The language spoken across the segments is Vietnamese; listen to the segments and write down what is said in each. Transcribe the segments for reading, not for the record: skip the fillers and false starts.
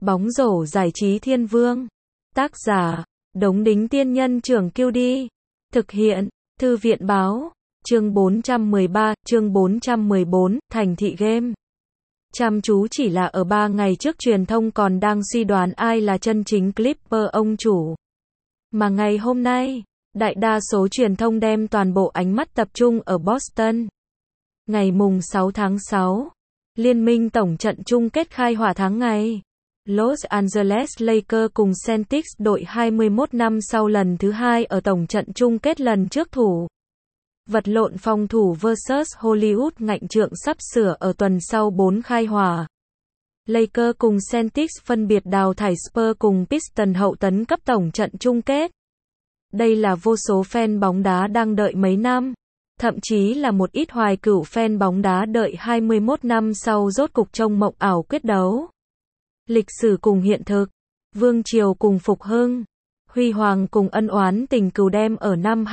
Bóng rổ giải trí thiên vương. Tác giả, Đống Đính Tiên Nhân Trưởng QD. Thực hiện, Thư viện Báo. Chương 413, chương 414, Thành thị game. Chăm chú chỉ là ở 3 ngày trước truyền thông còn đang suy đoán ai là chân chính Clipper ông chủ. Mà ngày hôm nay, đại đa số truyền thông đem toàn bộ ánh mắt tập trung ở Boston. Ngày mùng 6 tháng 6, liên minh tổng trận chung kết khai hỏa tháng ngày. Los Angeles Lakers cùng Celtics đội 21 năm sau lần thứ 2 ở tổng trận chung kết lần trước thủ. Vật lộn phòng thủ vs Hollywood ngạnh trượng sắp sửa ở tuần sau 4 khai hỏa. Lakers cùng Celtics phân biệt đào thải Spurs cùng Pistons hậu tấn cấp tổng trận chung kết. Đây là vô số fan bóng đá đang đợi mấy năm. Thậm chí là một ít hoài cửu fan bóng đá đợi 21 năm sau rốt cục trông mộng ảo quyết đấu. Lịch sử cùng hiện thực, vương triều cùng phục hưng, huy hoàng cùng ân oán tình cừu đem ở năm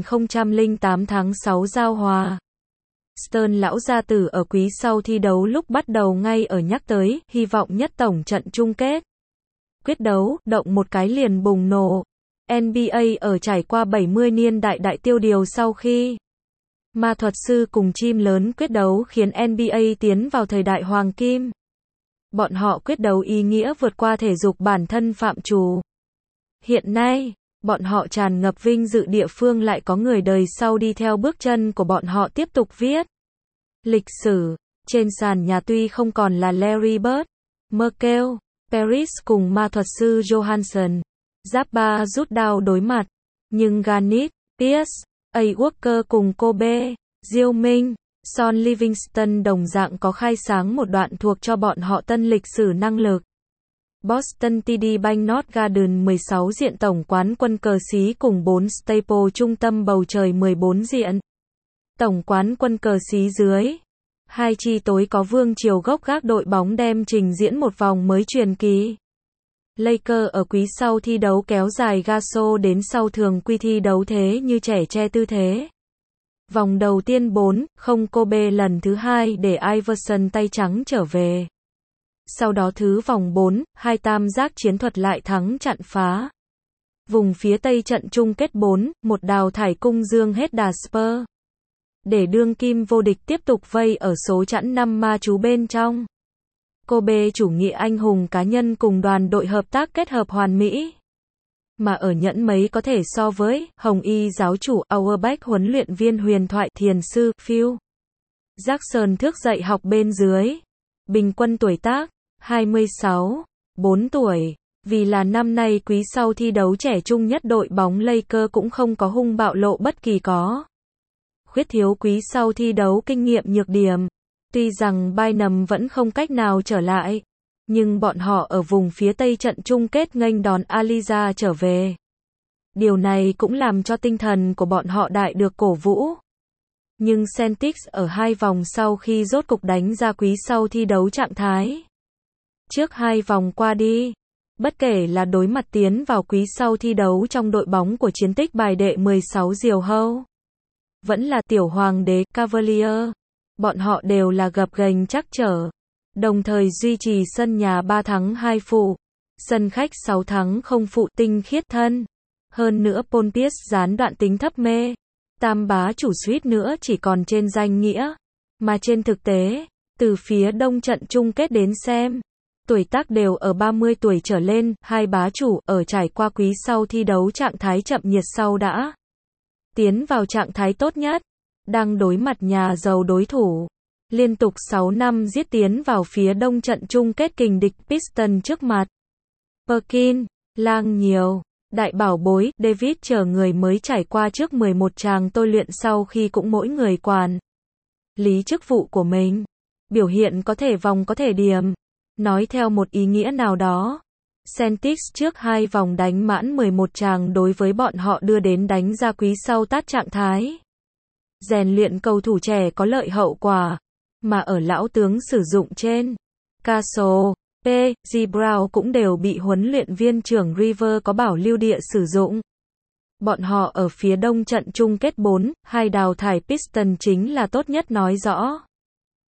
2008 tháng 6 giao hòa. Stern lão gia tử ở quý sau thi đấu lúc bắt đầu ngay ở nhắc tới hy vọng nhất tổng trận chung kết. Quyết đấu, động một cái liền bùng nổ. NBA ở trải qua 70 niên đại đại tiêu điều sau khi ma thuật sư cùng chim lớn quyết đấu khiến NBA tiến vào thời đại hoàng kim. Bọn họ quyết đấu ý nghĩa vượt qua thể dục bản thân phạm trù. Hiện nay, bọn họ tràn ngập vinh dự địa phương lại có người đời sau đi theo bước chân của bọn họ tiếp tục viết lịch sử. Trên sàn nhà tuy không còn là Larry Bird, Merkel, Paris cùng ma thuật sư Johansson, Zappa rút đao đối mặt, nhưng Garnett, Pierce, A. Walker cùng Kobe, Diêu Minh, Son Livingston đồng dạng có khai sáng một đoạn thuộc cho bọn họ tân lịch sử năng lực. Boston TD Bank North Garden 16 diện tổng quán quân cờ xí cùng 4 Staples trung tâm bầu trời 14 diện. Tổng quán quân cờ xí dưới. Hai chi tối có vương triều gốc gác đội bóng đem trình diễn một vòng mới truyền kỳ. Lakers ở quý sau thi đấu kéo dài ga xô đến sau thường quy thi đấu thế như trẻ che tư thế. Vòng đầu tiên 4-0 Kobe lần thứ 2 để Iverson tay trắng trở về. Sau đó thứ vòng 4-2 tam giác chiến thuật lại thắng chặn phá. Vùng phía Tây trận chung kết 4-1 đào thải cung dương hết đà Spurs. Để đương kim vô địch tiếp tục vây ở số chẵn 5 ma chú bên trong. Kobe chủ nghĩa anh hùng cá nhân cùng đoàn đội hợp tác kết hợp hoàn mỹ. Mà ở nhẫn mấy có thể so với Hồng Y giáo chủ Auerbach huấn luyện viên huyền thoại thiền sư Phil Jackson thức dậy học bên dưới. Bình quân tuổi tác 26, 4 tuổi. Vì là năm nay quý sau thi đấu trẻ trung nhất đội bóng Lakers cũng không có hung bạo lộ bất kỳ có. Khuyết thiếu quý sau thi đấu kinh nghiệm nhược điểm. Tuy rằng Bynum vẫn không cách nào trở lại, nhưng bọn họ ở vùng phía Tây trận chung kết nghênh đón Aliza trở về. Điều này cũng làm cho tinh thần của bọn họ đại được cổ vũ. Nhưng Celtics ở 2 vòng sau khi rốt cục đánh ra quý sau thi đấu trạng thái. Trước 2 vòng qua đi, bất kể là đối mặt tiến vào quý sau thi đấu trong đội bóng của chiến tích bài đệ 16 diều hâu, vẫn là tiểu hoàng đế Cavalier, bọn họ đều là gập ghềnh trắc trở. Đồng thời duy trì sân nhà 3 thắng 2 phụ, sân khách 6 thắng 0 phụ tinh khiết thân. Hơn nữa Paul Pierce gián đoạn tính thấp mê. Tam bá chủ suýt nữa chỉ còn trên danh nghĩa. Mà trên thực tế, từ phía đông trận chung kết đến xem, tuổi tác đều ở 30 tuổi trở lên, hai bá chủ ở trải qua quý sau thi đấu trạng thái chậm nhiệt sau đã tiến vào trạng thái tốt nhất, đang đối mặt nhà giàu đối thủ. Liên tục 6 năm giết tiến vào phía đông trận chung kết kình địch Pistons trước mặt. Perkins, lang nhiều, đại bảo bối, David chờ người mới trải qua trước 11 tràng tôi luyện sau khi cũng mỗi người quản lý chức vụ của mình. Biểu hiện có thể vòng có thể điểm. Nói theo một ý nghĩa nào đó, Celtics trước 2 vòng đánh mãn 11 tràng đối với bọn họ đưa đến đánh ra quý sau tát trạng thái. Rèn luyện cầu thủ trẻ có lợi hậu quả. Mà ở lão tướng sử dụng trên Castle, P. G. Brown cũng đều bị huấn luyện viên trưởng River có bảo lưu địa sử dụng. Bọn họ ở phía đông trận chung kết 4-2 đào thải Pistons chính là tốt nhất nói rõ.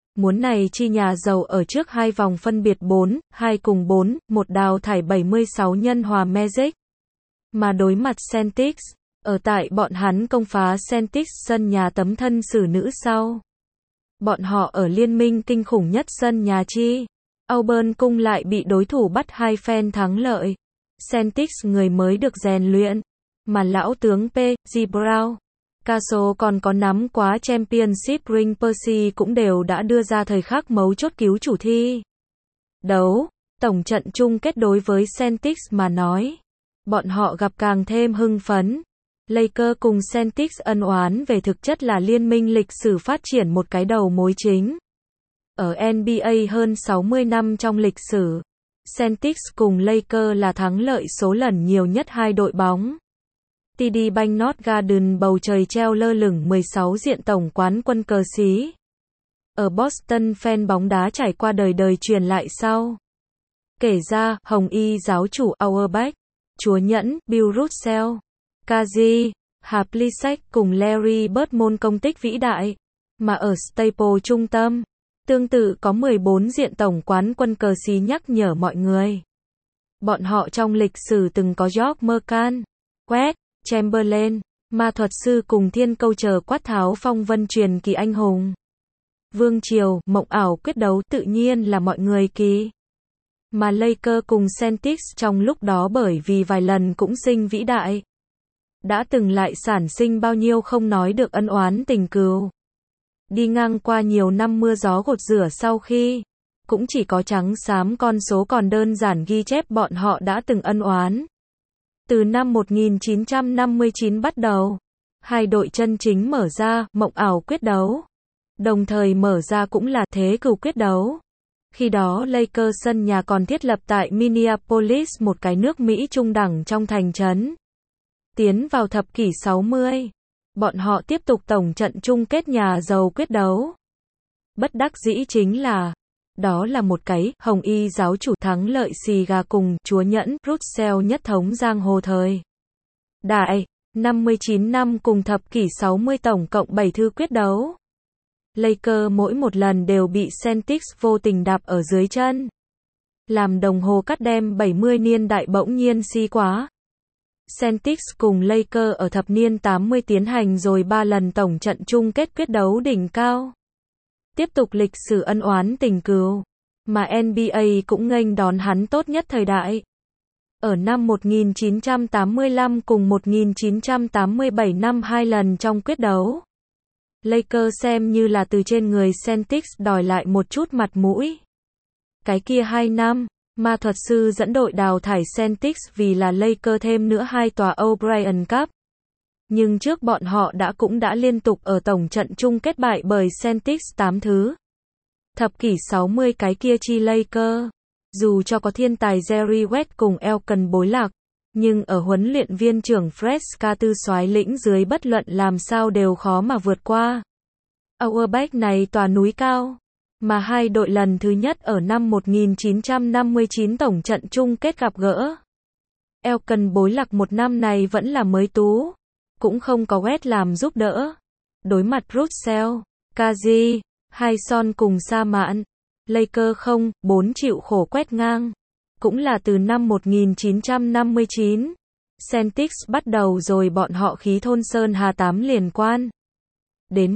Muốn này chi nhà giàu ở trước hai vòng phân biệt 4-2 cùng 4-1 đào thải 76 nhân hòa Magic. Mà đối mặt Celtics, ở tại bọn hắn công phá Celtics sân nhà tấm thân xử nữ sau. Bọn họ ở liên minh kinh khủng nhất sân nhà chi. Auburn cung lại bị đối thủ bắt hai phen thắng lợi. Celtics người mới được rèn luyện. Mà lão tướng P.G. Brown, Caso còn có nắm quá Championship ring Percy cũng đều đã đưa ra thời khắc mấu chốt cứu chủ thi. Đấu, tổng trận chung kết đối với Celtics mà nói. Bọn họ gặp càng thêm hưng phấn. Lakers cùng Celtics ân oán về thực chất là liên minh lịch sử phát triển một cái đầu mối chính. Ở NBA hơn 60 năm trong lịch sử, Celtics cùng Lakers là thắng lợi số lần nhiều nhất hai đội bóng. TD Bank North Garden bầu trời treo lơ lửng 16 diện tổng quán quân cờ xí. Ở Boston fan bóng đá trải qua đời đời truyền lại sau. Kể ra, Hồng Y giáo chủ Auerbach, Chúa Nhẫn, Bill Russell, Kazi, Havlicek cùng Larry Bird môn công tích vĩ đại. Mà ở Staples trung tâm, tương tự có 14 diện tổng quán quân cờ xí nhắc nhở mọi người. Bọn họ trong lịch sử từng có George Merkan, West, Chamberlain, ma thuật sư cùng thiên câu chờ quát tháo phong vân truyền kỳ anh hùng. Vương triều, mộng ảo quyết đấu tự nhiên là mọi người kỳ. Mà Lakers cùng Celtics trong lúc đó bởi vì vài lần cũng sinh vĩ đại. Đã từng lại sản sinh bao nhiêu không nói được ân oán tình cừu. Đi ngang qua nhiều năm mưa gió gột rửa sau khi, cũng chỉ có trắng xám con số còn đơn giản ghi chép bọn họ đã từng ân oán. Từ năm 1959 bắt đầu, hai đội chân chính mở ra mộng ảo quyết đấu. Đồng thời mở ra cũng là thế cừu quyết đấu. Khi đó Lakers sân nhà còn thiết lập tại Minneapolis, một cái nước Mỹ trung đẳng trong thành trấn. Tiến vào thập kỷ 60, bọn họ tiếp tục tổng trận chung kết nhà giàu quyết đấu. Bất đắc dĩ chính là, đó là một cái Hồng Y giáo chủ thắng lợi xì gà cùng Chúa Nhẫn Russell nhất thống giang hồ thời đại, 59 năm cùng thập kỷ 60 tổng cộng 7 thư quyết đấu. Lakers mỗi một lần đều bị Celtics vô tình đạp ở dưới chân. Làm đồng hồ cắt đem 70 niên đại bỗng nhiên si quá. Celtics cùng Lakers ở thập niên 80 tiến hành rồi 3 lần tổng trận chung kết quyết đấu đỉnh cao. Tiếp tục lịch sử ân oán tình cừu, mà NBA cũng nghênh đón hắn tốt nhất thời đại. Ở năm 1985 cùng 1987 năm 2 lần trong quyết đấu. Lakers xem như là từ trên người Celtics đòi lại một chút mặt mũi. Cái kia 2 năm, ma thuật sư dẫn đội đào thải Celtics vì là Lakers thêm nữa 2 tòa O'Brien Cup. Nhưng trước bọn họ cũng đã liên tục ở tổng trận chung kết bại bởi Celtics 8 thứ. Thập kỷ 60 cái kia chi Lakers, dù cho có thiên tài Jerry West cùng Elkan bối lạc, nhưng ở huấn luyện viên trưởng Fred Carter soái lĩnh dưới bất luận làm sao đều khó mà vượt qua. Auerbach này tòa núi cao, mà hai đội lần thứ nhất ở năm 1959 tổng trận chung kết gặp gỡ. Elkan bối lạc một năm này vẫn là mới tú, cũng không có West làm giúp đỡ. Đối mặt Russell, Kazi, Hyson cùng Sa Mạn, Lakers 0-4 chịu khổ quét ngang. Cũng là từ năm 1959, Celtics bắt đầu rồi bọn họ khí thôn sơn hà 8 liên quan. Đến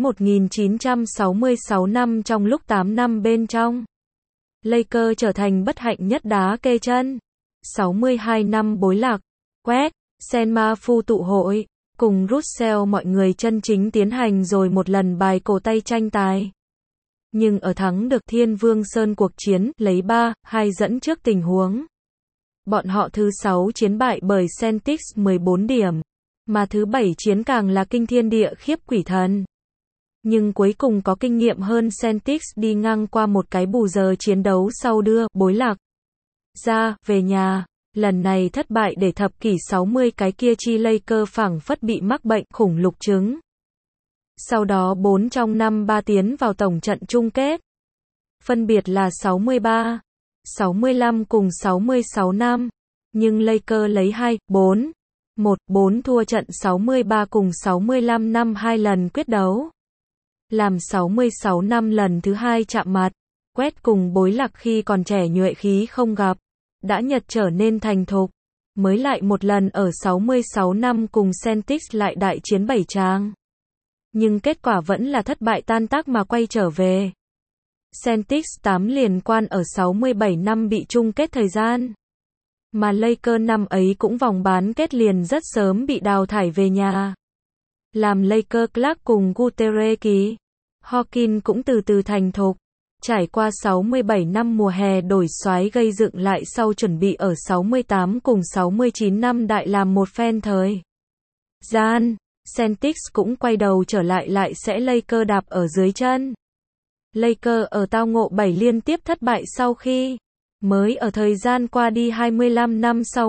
1966 năm trong lúc 8 năm bên trong, Lakers trở thành bất hạnh nhất đá kê chân. 62 năm bối lạc, West, Senma Phu tụ hội, cùng Russell mọi người chân chính tiến hành rồi một lần bài cổ tay tranh tài. Nhưng ở thắng được Thiên Vương Sơn cuộc chiến, lấy 3-2 dẫn trước tình huống. Bọn họ thứ 6 chiến bại bởi Celtics 14 điểm, mà thứ 7 chiến càng là kinh thiên địa khiếp quỷ thần. Nhưng cuối cùng có kinh nghiệm hơn Celtics đi ngang qua một cái bù giờ chiến đấu sau đưa bối lạc ra về nhà. Lần này thất bại để thập kỷ 60 cái kia chi Lakers phảng phất bị mắc bệnh khủng lục chứng. Sau đó 4 trong năm 3 tiến vào tổng trận chung kết. Phân biệt là 63, 65 cùng 66 năm. Nhưng Lakers lấy 2-4, 1-4 thua trận 63 cùng 65 năm 2 lần quyết đấu. làm 66 năm lần thứ hai chạm mặt. Quét cùng Bối Lạc khi còn trẻ nhuệ khí không gặp, đã nhật trở nên thành thục, mới lại một lần ở 66 năm cùng Celtics lại đại chiến 7 trang. Nhưng kết quả vẫn là thất bại tan tác mà quay trở về. Celtics 8 liên quan ở 67 năm bị chung kết thời gian. Mà Lakers năm ấy cũng vòng bán kết liền rất sớm bị đào thải về nhà. Làm Lakers Clark cùng Guterres ký. Hawkins cũng từ từ thành thục. Trải qua 67 năm mùa hè đổi xoái gây dựng lại sau chuẩn bị ở 68 cùng 69 năm đại làm một phen thời gian. Celtics cũng quay đầu trở lại sẽ Lakers đạp ở dưới chân. Lakers ở tao ngộ 7 liên tiếp thất bại sau khi mới ở thời gian qua đi 25 năm sau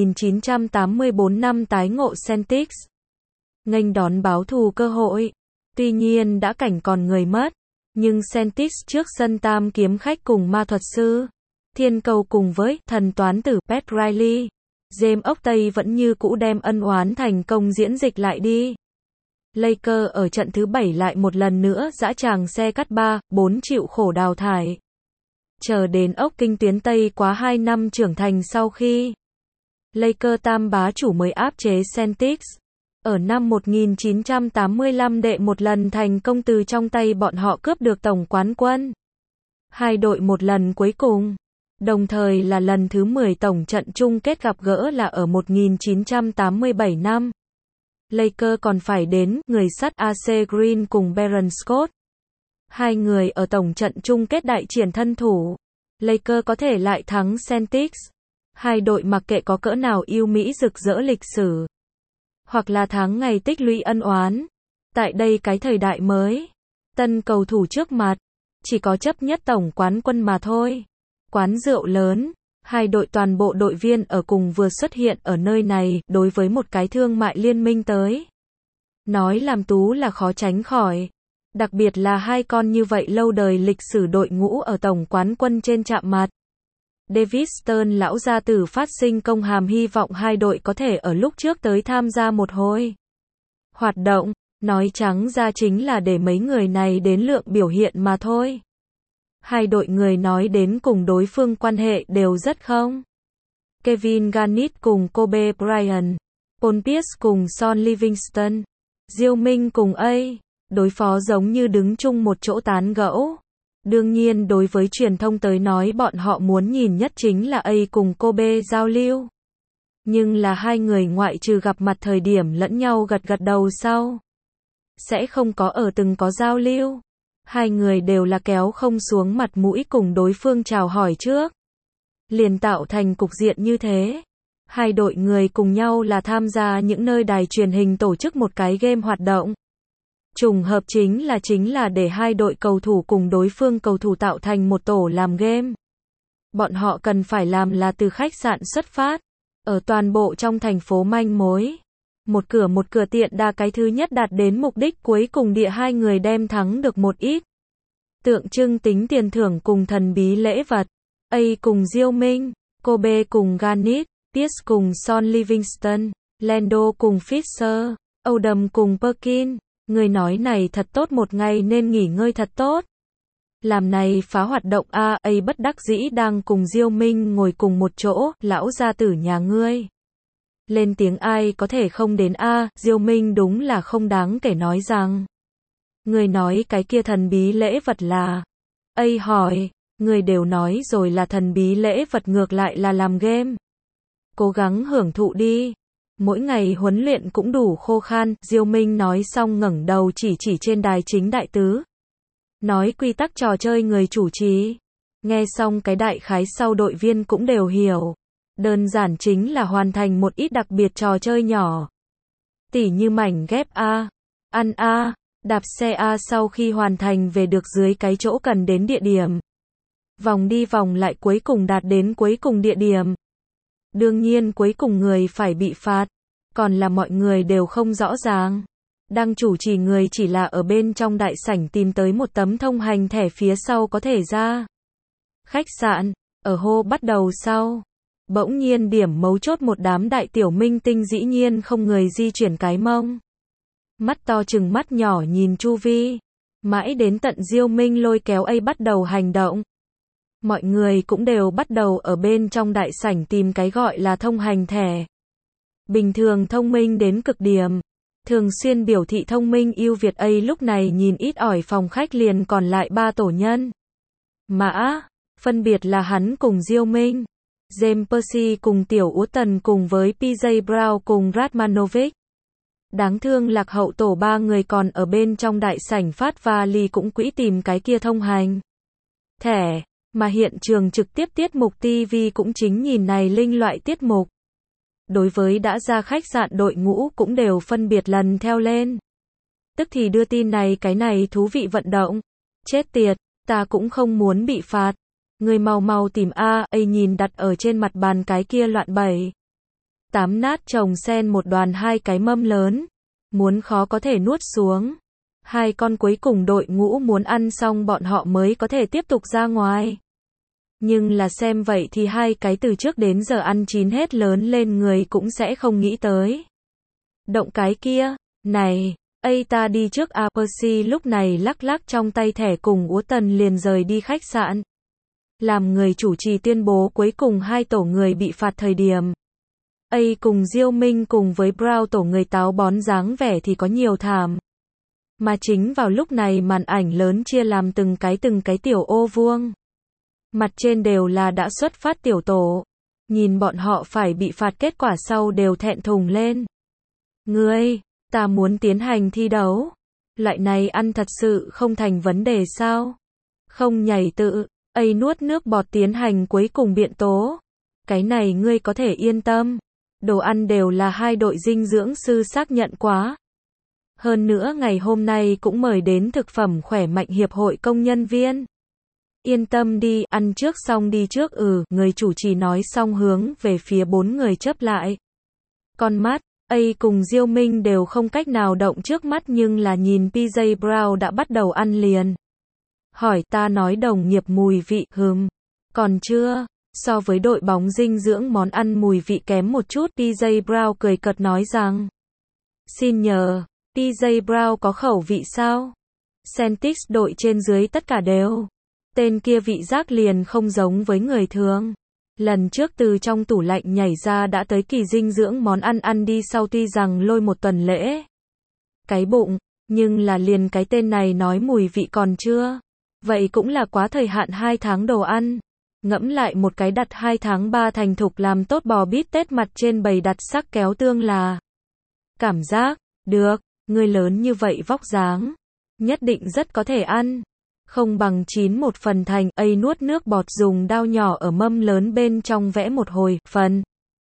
1984 năm tái ngộ Celtics. Nghênh đón báo thù cơ hội. Tuy nhiên đã cảnh còn người mất. Nhưng Celtics trước sân tam kiếm khách cùng ma thuật sư Thiên Cầu cùng với thần toán tử Pat Riley, James Oakley vẫn như cũ đem ân oán thành công diễn dịch lại đi. Lakers ở trận thứ 7 lại một lần nữa dã tràng xe cắt 3-4 chịu khổ đào thải. Chờ đến ốc kinh tuyến Tây quá 2 năm trưởng thành sau khi Lakers tam bá chủ mới áp chế Celtics. Ở năm 1985 đệ một lần thành công từ trong tay bọn họ cướp được tổng quán quân. Hai đội một lần cuối cùng. Đồng thời là lần thứ 10 tổng trận chung kết gặp gỡ là ở 1987 năm. Lakers còn phải đến người sắt AC Green cùng Baron Scott. Hai người ở tổng trận chung kết đại triển thân thủ. Lakers có thể lại thắng Celtics. Hai đội mặc kệ có cỡ nào yêu mỹ rực rỡ lịch sử. Hoặc là tháng ngày tích lũy ân oán. Tại đây cái thời đại mới, tân cầu thủ trước mặt, chỉ có chấp nhất tổng quán quân mà thôi. Quán rượu lớn, hai đội toàn bộ đội viên ở cùng vừa xuất hiện ở nơi này, đối với một cái thương mại liên minh tới. Nói làm tú là khó tránh khỏi. Đặc biệt là hai con như vậy lâu đời lịch sử đội ngũ ở tổng quán quân trên chạm mặt. David Stern lão gia tử phát sinh công hàm hy vọng hai đội có thể ở lúc trước tới tham gia một hồi hoạt động, nói trắng ra chính là để mấy người này đến lượng biểu hiện mà thôi. Hai đội người nói đến cùng đối phương quan hệ đều rất không. Kevin Garnett cùng Kobe Bryant, Paul Pierce cùng Sean Livingston, Diêu Minh cùng A. Đối phó giống như đứng chung một chỗ tán gẫu. Đương nhiên đối với truyền thông tới nói bọn họ muốn nhìn nhất chính là A cùng Kobe giao lưu. Nhưng là hai người ngoại trừ gặp mặt thời điểm lẫn nhau gật gật đầu sau. Sẽ không có ở từng có giao lưu. Hai người đều là kéo không xuống mặt mũi cùng đối phương chào hỏi trước. Liền tạo thành cục diện như thế. Hai đội người cùng nhau là tham gia những nơi đài truyền hình tổ chức một cái game hoạt động. Trùng hợp chính là để hai đội cầu thủ cùng đối phương cầu thủ tạo thành một tổ làm game. Bọn họ cần phải làm là từ khách sạn xuất phát, ở toàn bộ trong thành phố manh mối. Một cửa tiện đa cái thứ nhất đạt đến mục đích cuối cùng địa hai người đem thắng được một ít. Tượng trưng tính tiền thưởng cùng thần bí lễ vật. A cùng Diêu Minh, Kobe cùng Garnett, Pierce cùng Sean Livingston, Lando cùng Fisher, Odom cùng Perkins. Người nói này thật tốt một ngày nên nghỉ ngơi thật tốt. Làm này phá hoạt động A bất đắc dĩ đang cùng Diêu Minh ngồi cùng một chỗ, lão gia tử nhà ngươi. Lên tiếng ai có thể không đến A, Diêu Minh đúng là không đáng kể nói rằng. Người nói cái kia thần bí lễ vật là. A hỏi, người đều nói rồi là thần bí lễ vật ngược lại là làm game. Cố gắng hưởng thụ đi. Mỗi ngày huấn luyện cũng đủ khô khan, Diêu Minh nói xong ngẩng đầu chỉ trên đài chính đại tứ. Nói quy tắc trò chơi người chủ trì. Nghe xong cái đại khái sau đội viên cũng đều hiểu. Đơn giản chính là hoàn thành một ít đặc biệt trò chơi nhỏ. Tỉ như mảnh ghép A, ăn A, đạp xe A sau khi hoàn thành về được dưới cái chỗ cần đến địa điểm. Vòng đi vòng lại cuối cùng đạt đến cuối cùng địa điểm. Đương nhiên cuối cùng người phải bị phạt, còn là mọi người đều không rõ ràng. Đang chủ trì người chỉ là ở bên trong đại sảnh tìm tới một tấm thông hành thẻ phía sau có thể ra. Khách sạn, ở hô bắt đầu sau. Bỗng nhiên điểm mấu chốt một đám đại tiểu minh tinh dĩ nhiên không người di chuyển cái mông. Mắt to chừng mắt nhỏ nhìn chu vi. Mãi đến tận Diêu Minh lôi kéo A bắt đầu hành động. Mọi người cũng đều bắt đầu ở bên trong đại sảnh tìm cái gọi là thông hành thẻ. Bình thường thông minh đến cực điểm. Thường xuyên biểu thị thông minh ưu việt A lúc này nhìn ít ỏi phòng khách liền còn lại 3 tổ nhân. Mã, phân biệt là hắn cùng Diêu Minh, James Percy cùng Tiểu Úa Tần cùng với PJ Brown cùng Radmanovic. Đáng thương lạc hậu tổ 3 người còn ở bên trong đại sảnh phát vali cũng quỹ tìm cái kia thông hành thẻ, mà hiện trường trực tiếp tiết mục TV cũng chính nhìn này linh loại tiết mục. Đối với đã ra khách sạn đội ngũ cũng đều phân biệt lần theo lên. Tức thì đưa tin này cái này thú vị vận động. Chết tiệt, ta cũng không muốn bị phạt. Người mau mau tìm A nhìn đặt ở trên mặt bàn cái kia loạn 7. 8 nát chồng sen một đoàn 2 cái mâm lớn. Muốn khó có thể nuốt xuống. 2 con cuối cùng đội ngũ muốn ăn xong bọn họ mới có thể tiếp tục ra ngoài. Nhưng là xem vậy thì 2 cái từ trước đến giờ ăn chín hết lớn lên người cũng sẽ không nghĩ tới. Động cái kia, này, ta đi trước. Percy lúc này lắc lắc trong tay thẻ cùng Úa Tần liền rời đi khách sạn. Làm người chủ trì tuyên bố cuối cùng 2 tổ người bị phạt thời điểm. Cùng Diêu Minh cùng với Brown tổ người táo bón dáng vẻ thì có nhiều thảm. Mà chính vào lúc này màn ảnh lớn chia làm từng cái tiểu ô vuông. Mặt trên đều là đã xuất phát tiểu tổ. Nhìn bọn họ phải bị phạt kết quả sau đều thẹn thùng lên. Ngươi, ta muốn tiến hành thi đấu. Loại này ăn thật sự không thành vấn đề sao? Không nhảy tự, nuốt nước bọt tiến hành cuối cùng biện tố. Cái này ngươi có thể yên tâm. Đồ ăn đều là 2 đội dinh dưỡng sư xác nhận quá. Hơn nữa ngày hôm nay cũng mời đến thực phẩm khỏe mạnh hiệp hội công nhân viên. Yên tâm đi, ăn trước xong đi trước. Người chủ trì nói xong hướng về phía 4 người chớp lại. Con mắt, cùng Diêu Minh đều không cách nào động trước mắt nhưng là nhìn PJ Brown đã bắt đầu ăn liền. Hỏi ta nói đồng nghiệp mùi vị, còn chưa, so với đội bóng dinh dưỡng món ăn mùi vị kém một chút. PJ Brown cười cợt nói rằng. Xin nhờ, PJ Brown có khẩu vị sao? Celtics đội trên dưới tất cả đều. Tên kia vị giác liền không giống với người thường. Lần trước từ trong tủ lạnh nhảy ra đã tới kỳ dinh dưỡng món ăn đi sau tuy rằng lôi 1 tuần lễ. Cái bụng, nhưng là liền cái tên này nói mùi vị còn chưa. Vậy cũng là quá thời hạn 2 tháng đồ ăn. Ngẫm lại một cái đặt 2 tháng 3 thành thục làm tốt bò bít tết mặt trên bầy đặt sắc kéo tương là. Cảm giác, được, người lớn như vậy vóc dáng. Nhất định rất có thể ăn. Không bằng 9 một phần thành. Nuốt nước bọt dùng dao nhỏ ở mâm lớn bên trong vẽ một hồi. Phần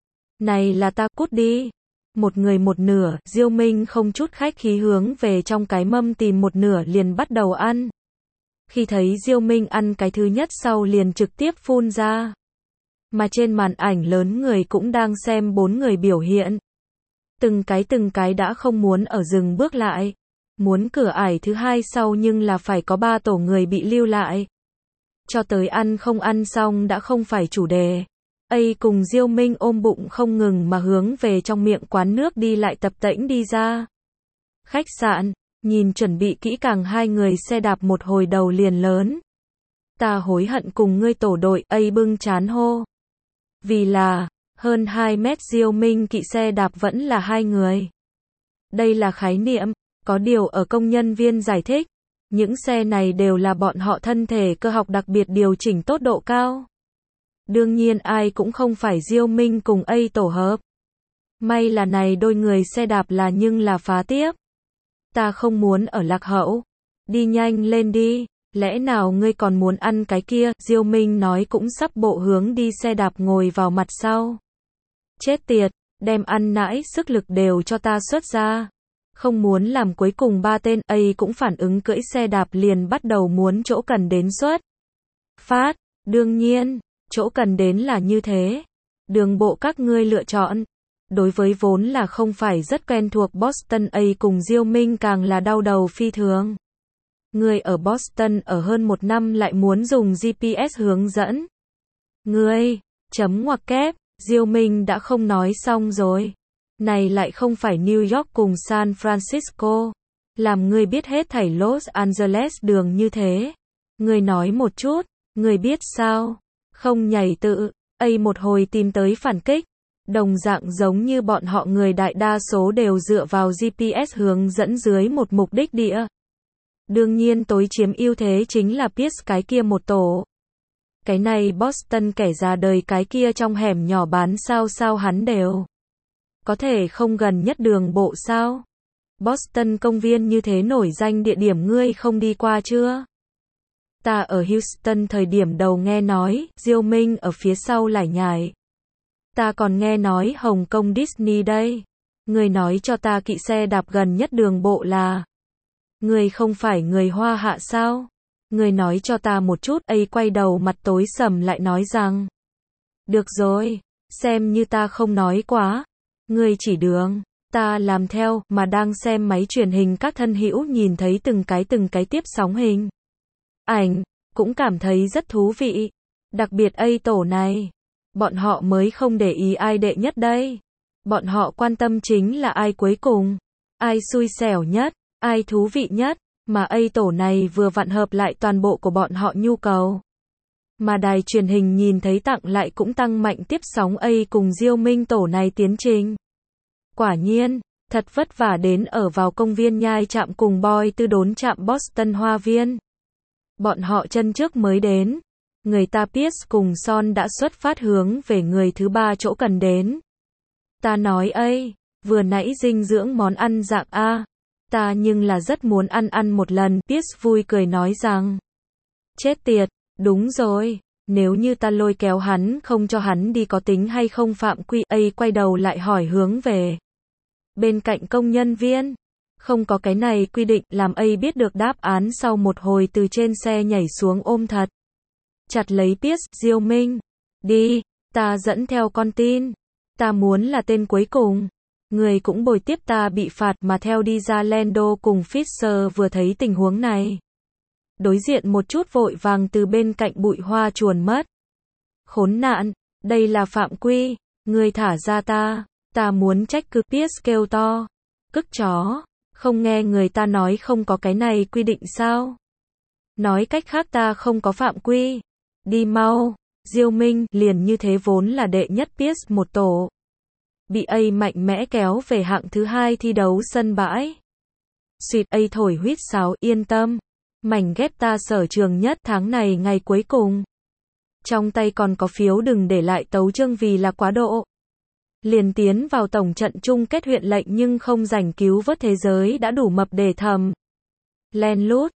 này là ta, cút đi. Một người một nửa. Diêu Minh không chút khách khí hướng về trong cái mâm tìm một nửa liền bắt đầu ăn. Khi thấy Diêu Minh ăn cái thứ nhất sau liền trực tiếp phun ra. Mà trên màn ảnh lớn người cũng đang xem 4 người biểu hiện. Từng cái đã không muốn ở dừng bước lại. Muốn cửa ải thứ 2 sau nhưng là phải có 3 tổ người bị lưu lại. Cho tới ăn không ăn xong đã không phải chủ đề. Cùng Diêu Minh ôm bụng không ngừng mà hướng về trong miệng quán nước đi lại tập tễnh đi ra. Khách sạn, nhìn chuẩn bị kỹ càng 2 người xe đạp một hồi đầu liền lớn. Ta hối hận cùng ngươi tổ đội. Bưng chán hô. Vì là, hơn 2 mét Diêu Minh kỵ xe đạp vẫn là 2 người. Đây là khái niệm. Có điều ở công nhân viên giải thích, những xe này đều là bọn họ thân thể cơ học đặc biệt điều chỉnh tốt độ cao. Đương nhiên ai cũng không phải Diêu Minh cùng tổ hợp. May là này đôi người xe đạp là nhưng là phá tiếp. Ta không muốn ở lạc hậu. Đi nhanh lên đi, lẽ nào ngươi còn muốn ăn cái kia? Diêu Minh nói cũng sắp bộ hướng đi xe đạp ngồi vào mặt sau. Chết tiệt, đem ăn nãi sức lực đều cho ta xuất ra. Không muốn làm cuối cùng 3 tên. Cũng phản ứng cưỡi xe đạp liền bắt đầu muốn chỗ cần đến xuất phát. Đương nhiên, chỗ cần đến là như thế. Đường bộ các ngươi lựa chọn. Đối với vốn là không phải rất quen thuộc Boston cùng Diêu Minh càng là đau đầu phi thường. Người ở Boston ở hơn 1 năm lại muốn dùng GPS hướng dẫn. Ngươi, chấm ngoặc kép, Diêu Minh đã không nói xong rồi. Này lại không phải New York cùng San Francisco. Làm ngươi biết hết thảy Los Angeles đường như thế. Ngươi nói một chút, ngươi biết sao? Không nhảy tự, một hồi tìm tới phản kích. Đồng dạng giống như bọn họ người đại đa số đều dựa vào GPS hướng dẫn dưới một mục đích địa. Đương nhiên tối chiếm ưu thế chính là Pierce cái kia một tổ. Cái này Boston kẻ già đời cái kia trong hẻm nhỏ bán sao hắn đều. Có thể không gần nhất đường bộ sao? Boston công viên như thế nổi danh địa điểm ngươi không đi qua chưa? Ta ở Houston thời điểm đầu nghe nói, Diêu Minh ở phía sau lải nhải. Ta còn nghe nói Hồng Kông Disney đây. Người nói cho ta kỵ xe đạp gần nhất đường bộ là. Người không phải người Hoa Hạ sao? Người nói cho ta một chút. Quay đầu mặt tối sầm lại nói rằng. Được rồi, xem như ta không nói quá. Người chỉ đường, ta làm theo, mà đang xem máy truyền hình các thân hữu nhìn thấy từng cái tiếp sóng hình. Ảnh, cũng cảm thấy rất thú vị. Đặc biệt tổ này. Bọn họ mới không để ý ai đệ nhất đây. Bọn họ quan tâm chính là ai cuối cùng. Ai xui xẻo nhất, ai thú vị nhất. Mà tổ này vừa vặn hợp lại toàn bộ của bọn họ nhu cầu. Mà đài truyền hình nhìn thấy tặng lại cũng tăng mạnh tiếp sóng cùng Diêu Minh tổ này tiến trình. Quả nhiên, thật vất vả đến ở vào công viên nhai trạm cùng Boy Tư đốn trạm Boston Hoa Viên. Bọn họ chân trước mới đến. Người ta Pierce cùng Son đã xuất phát hướng về người thứ ba chỗ cần đến. Ta nói vừa nãy dinh dưỡng món ăn dạng A. Ta nhưng là rất muốn ăn một lần. Pierce vui cười nói rằng. Chết tiệt, đúng rồi. Nếu như ta lôi kéo hắn không cho hắn đi có tính hay không phạm quy. Quay đầu lại hỏi hướng về. Bên cạnh công nhân viên. Không có cái này quy định làm biết được đáp án sau một hồi từ trên xe nhảy xuống ôm thật. Chặt lấy Pierce, Diêu Minh. Đi, ta dẫn theo con tin. Ta muốn là tên cuối cùng. Người cũng bồi tiếp ta bị phạt mà theo đi ra Lando cùng Fisher vừa thấy tình huống này. Đối diện một chút vội vàng từ bên cạnh bụi hoa chuồn mất. Khốn nạn, đây là phạm quy. Người thả ra ta. Ta muốn trách cứ Pierce kêu to. Cức chó. Không nghe người ta nói không có cái này quy định sao? Nói cách khác ta không có phạm quy. Đi mau. Diêu Minh liền như thế vốn là đệ nhất Pierce một tổ. Bị mạnh mẽ kéo về hạng thứ hai thi đấu sân bãi. Xuyệt thổi huýt sáo yên tâm. Mảnh ghép ta sở trường nhất tháng này ngày cuối cùng. Trong tay còn có phiếu đừng để lại tấu chương vì là quá độ. Liền tiến vào tổng trận chung kết huyện lệnh nhưng không giành cứu vớt thế giới đã đủ mập để thầm. Len lút,